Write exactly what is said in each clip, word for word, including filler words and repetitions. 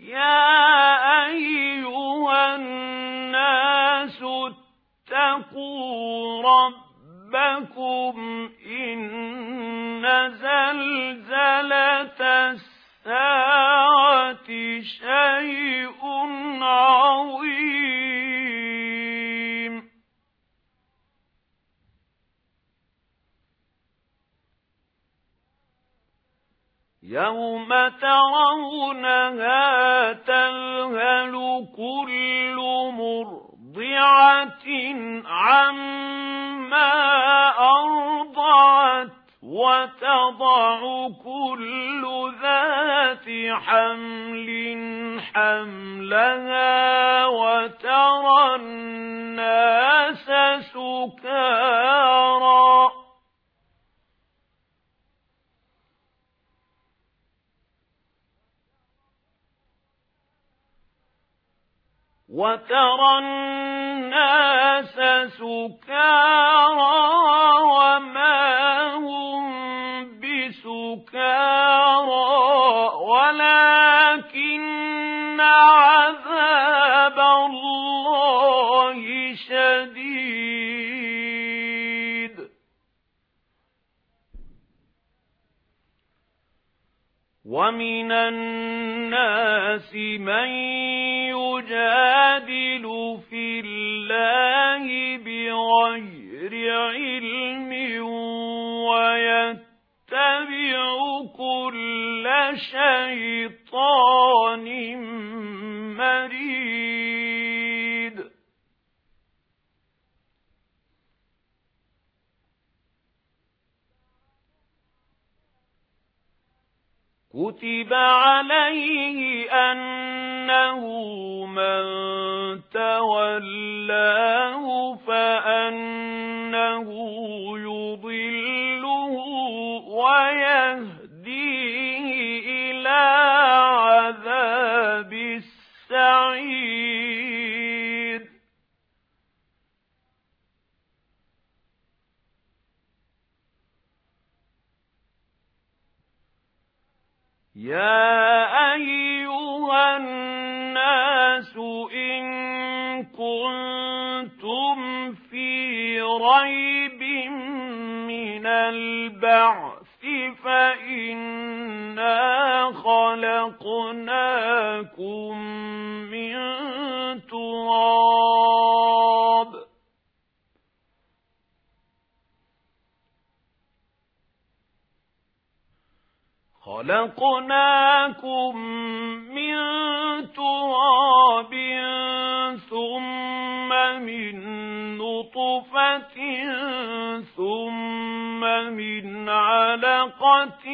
يَا أَيُّهَا النَّاسُ اتَّقُوا رَبَّكُمْ إِنَّ زَلْزَلَةَ السَّاعَةِ شَيْءٌ عَظِيمٌ يَوْمَ تَرَوْنَهَا تَذْهَلُ كُلُّ مُرْضِعَةٍ عَمَّا أَرْضَعَتْ وَتَضَعُ كُلُّ ذَاتِ حَمْلٍ حَمْلَهَا وَتَرَى النَّاسَ سُكَارَى وَتَرَى النَّاسَ سُكَارَى وَمَا هُمْ بِسُكَارَى وَلَكِنَّ عَذَابَ اللَّهِ شَدِيدٌ وَمِنَ النَّاسِ مَن يُجَادِلُ فِي اللَّهِ بِغَيْرِ عِلْمٍ وَيَتَّبِعُ كُلَّ شَيْطَانٍ مَرِيدٍ كُتِبَ عَلَيْهِ أَنَّهُ مَن تَوَلَّاهُ فَأَنَّهُ يُضِلُّهُ وَيَهْدِيهِ إِلَى عَذَابِ السَّعِيرِ يَا أَيُّهَا النَّاسُ إِن كُنتُمْ فِي رَيْبٍ مِّنَ الْبَعْثِ فَإِنَّا خَلَقْنَاكُم مِّن تُرَابٍ خَلَقْنَاكُم مِّن تُرَابٍ ثُمَّ مِن نُّطْفَةٍ ثُمَّ مِنْ عَلَقَةٍ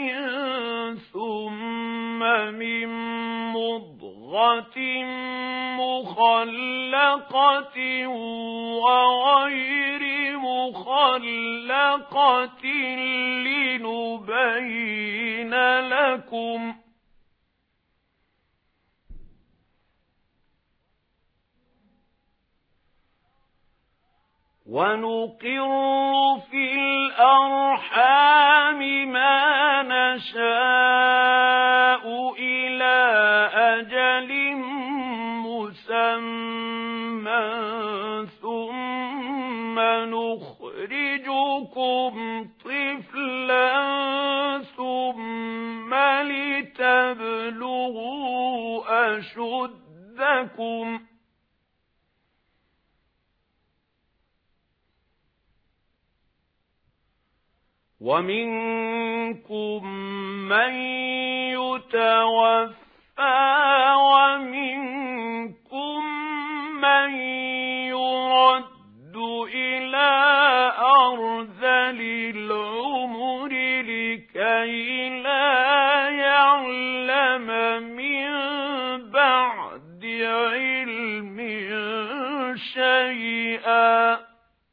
ثُمَّ مِن مُّضْغَةٍ مُّخَلَّقَةٍ وَغَيْرِ مُخَلَّقَةٍ لِّنُبَيِّنَ لَكُمْ وَنُقِرُّ فِي الْأَرْحَامِ مَا نَشَاءُ إِلَى أَجَلٍ مُّسَمًّى ثُمَّ نُخْرِجُكُمْ طِفْلًا ثُمَّ لِتَبْلُغُوا أَشُدَّكُمْ وَمِنكُم مَّن يُتَوَفَّى وَمِنكُم مَّن يُرَدُّ إِلَى أَرْذَلِ الْعُمُرِ لِكَيْ لَا يَعْلَمَ مِن بَعْدِ عِلْمٍ شَيْئًا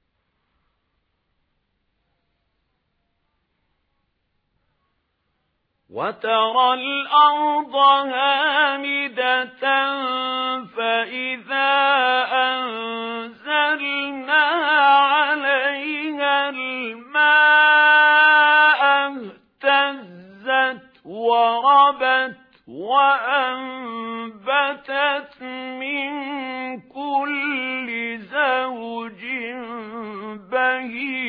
وَتَرَى الْأَرْضَ هَامِدَةً فَإِذَا أَنزَلْنَا عَلَيْهَا الْمَاءَ اهْتَزَّتْ وَرَبَتْ وأنبتت من كل زوج بهيج